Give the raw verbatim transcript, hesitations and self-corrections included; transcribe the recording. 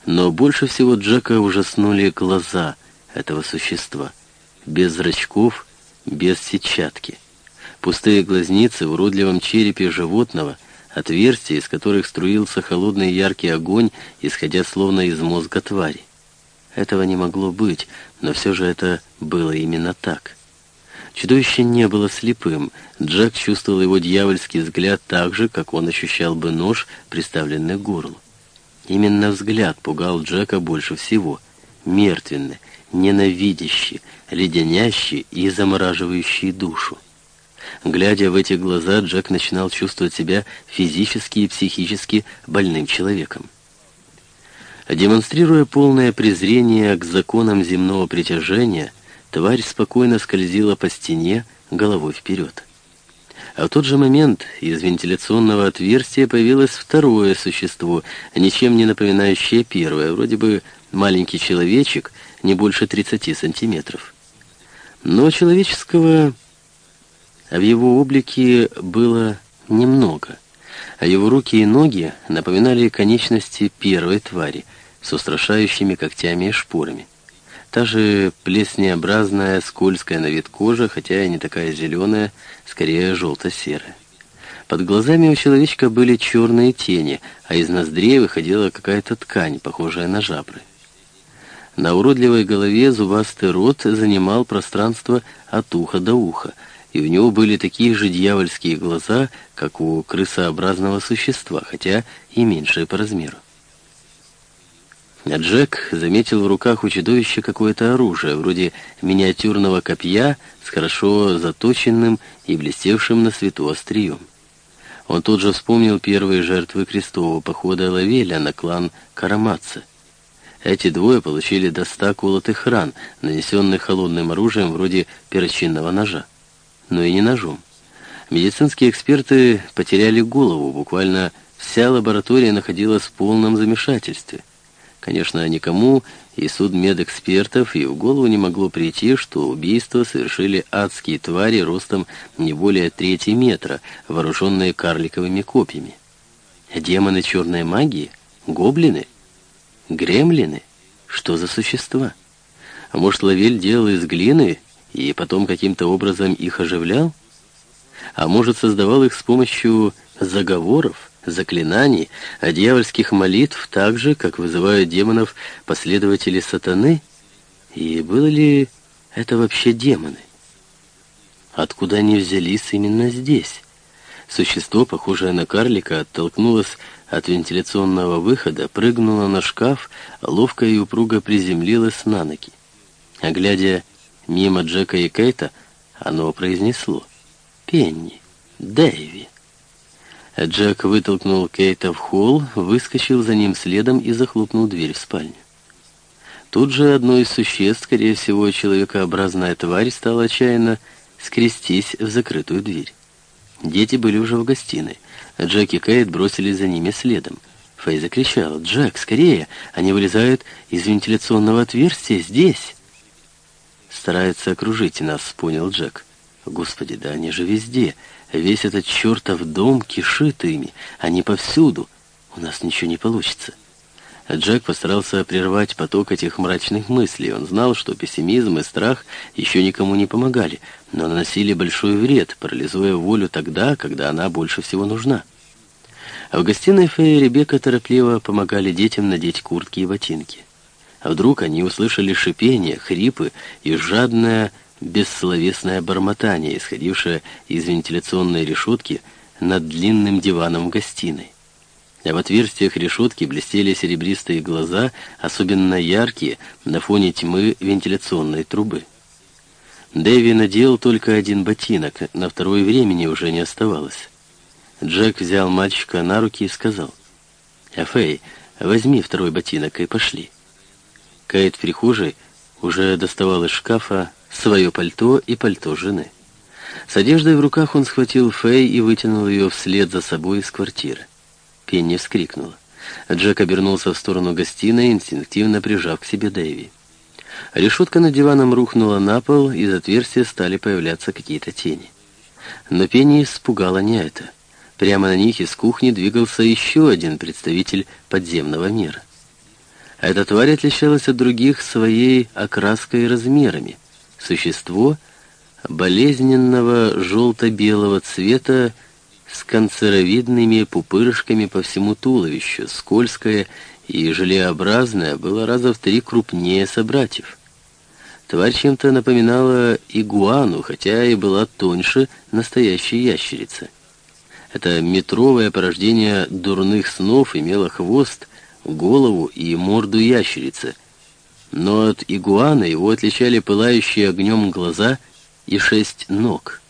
Но больше всего Джека ужаснули глаза этого существа. Без зрачков, без сетчатки. Пустые глазницы в уродливом черепе животного, отверстия, из которых струился холодный яркий огонь, исходя словно из мозга твари. Этого не могло быть, но все же это было именно так. Чудовище не было слепым. Джек чувствовал его дьявольский взгляд так же, как он ощущал бы нож, приставленный к горлу. Именно взгляд пугал Джека больше всего. Мертвенный, ненавидящий, леденящий и замораживающий душу. Глядя в эти глаза, Джек начинал чувствовать себя физически и психически больным человеком. Демонстрируя полное презрение к законам земного притяжения, тварь спокойно скользила по стене головой вперед. А в тот же момент из вентиляционного отверстия появилось второе существо, ничем не напоминающее первое, вроде бы маленький человечек, не больше тридцати сантиметров. Но человеческого в его облике было немного, а его руки и ноги напоминали конечности первой твари с устрашающими когтями и шпорами. Та же плеснеобразная, скользкая на вид кожа, хотя и не такая зеленая, скорее желто-серая. Под глазами у человечка были черные тени, а из ноздрей выходила какая-то ткань, похожая на жабры. На уродливой голове зубастый рот занимал пространство от уха до уха, и у него были такие же дьявольские глаза, как у крысообразного существа, хотя и меньшие по размеру. Джек заметил в руках у чудовища какое-то оружие, вроде миниатюрного копья с хорошо заточенным и блестевшим на свету острием. Он тут же вспомнил первые жертвы крестового похода Лавеля на клан Караматца. Эти двое получили до ста колотых ран, нанесенных холодным оружием вроде перочинного ножа. Но и не ножом. Медицинские эксперты потеряли голову, буквально вся лаборатория находилась в полном замешательстве. Конечно, никому из судмедэкспертов и в голову не могло прийти, что убийство совершили адские твари ростом не более трети метра, вооруженные карликовыми копьями. Демоны черной магии? Гоблины? Гремлины? Что за существа? А может, Лавель делал из глины и потом каким-то образом их оживлял? А может, создавал их с помощью заговоров, заклинаний, а дьявольских молитв так же, как вызывают демонов последователи сатаны? И было ли это вообще демоны? Откуда они взялись именно здесь? Существо, похожее на карлика, оттолкнулось от вентиляционного выхода, прыгнуло на шкаф, ловко и упруго приземлилось на ноги. А глядя мимо Джека и Кейта, оно произнесло: «Пенни, Дэйви». Джек вытолкнул Кейта в холл, выскочил за ним следом и захлопнул дверь в спальню. Тут же одно из существ, скорее всего, человекообразная тварь, стала отчаянно скрестись в закрытую дверь. Дети были уже в гостиной. Джек и Кейт бросились за ними следом. Фэй закричал: «Джек, скорее! Они вылезают из вентиляционного отверстия здесь!» «Стараются окружить нас», — понял Джек. «Господи, да они же везде! Весь этот чертов дом кишит ими! Они повсюду! У нас ничего не получится!» Джек постарался прервать поток этих мрачных мыслей. Он знал, что пессимизм и страх еще никому не помогали, но наносили большой вред, парализуя волю тогда, когда она больше всего нужна. А в гостиной Фэй и Ребекка торопливо помогали детям надеть куртки и ботинки. А вдруг они услышали шипение, хрипы и жадное бессловесное бормотание, исходившее из вентиляционной решетки над длинным диваном в гостиной. А в отверстиях решетки блестели серебристые глаза, особенно яркие, на фоне тьмы вентиляционной трубы. Дэви надел только один ботинок, на второй времени уже не оставалось. Джек взял мальчика на руки и сказал: «А Фэй, возьми второй ботинок и пошли». Кейт в прихожей уже доставал из шкафа свое пальто и пальто жены. С одеждой в руках он схватил Фэй и вытянул ее вслед за собой из квартиры. Пенни вскрикнула. Джек обернулся в сторону гостиной, инстинктивно прижав к себе Дэви. Решетка над диваном рухнула на пол, из отверстия стали появляться какие-то тени. Но Пенни испугала не это. Прямо на них из кухни двигался еще один представитель подземного мира. Эта тварь отличалась от других своей окраской и размерами. Существо болезненного желто-белого цвета с канцеровидными пупырышками по всему туловищу, скользкое и желеобразное, было раза в три крупнее собратьев. Тварь чем-то напоминала игуану, хотя и была тоньше настоящей ящерицы. Это метровое порождение дурных снов имело хвост, голову и морду ящерицы, но от игуаны его отличали пылающие огнем глаза и шесть ног.